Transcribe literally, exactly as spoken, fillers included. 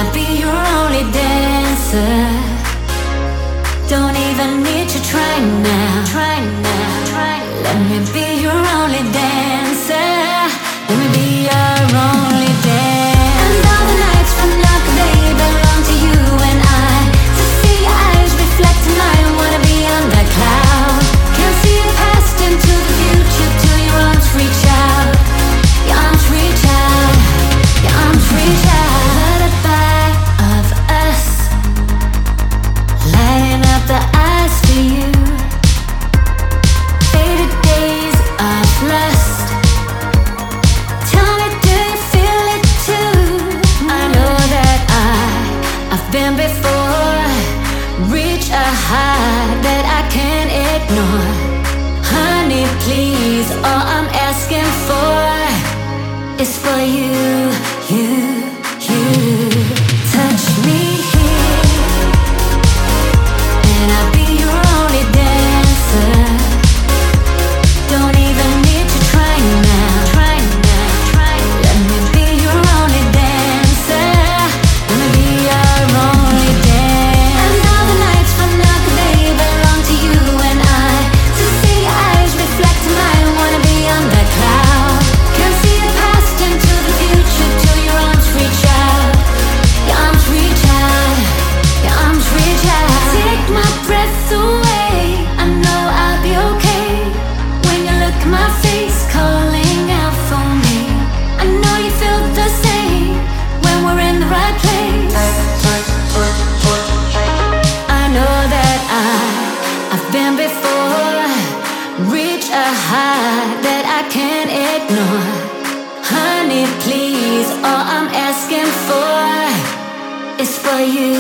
I'll be your only dancer. Don't even need to try now. Try now. Try. Let me be your only dancer. Let me be your only dancer. And all the nights from now, they belong to you and I. To see your eyes reflect in mine, wanna be on that cloud. Can't see your past into the future till your arms reach out. Your arms reach out. Your arms reach out. Lullaby of us, lighting up the eyes for you. Faded days of lust. Tell me, do you feel it too? I know that I, I've been before. Reach a high that I can't ignore. Honey, please, all I'm asking for is for you, you, you. Touch me here, and I'll be your only dancer. Don't even need to try now. Try now. Try. Let me be your only dancer. Let me be your only dancer. And all the nights from now, they belong to you and I. To see your eyes reflect in mine, wanna be on that cloud. Can't see your past into the future till your arms reach out. Your arms reach out. Your arms reach out. Take my breath away. I know I'll be okay when you look at my face, calling out for me. I know you feel the same when we're in the right place. I know that I, I've been before. Reach a high that I can't ignore. Honey, please, all I'm asking for is for you,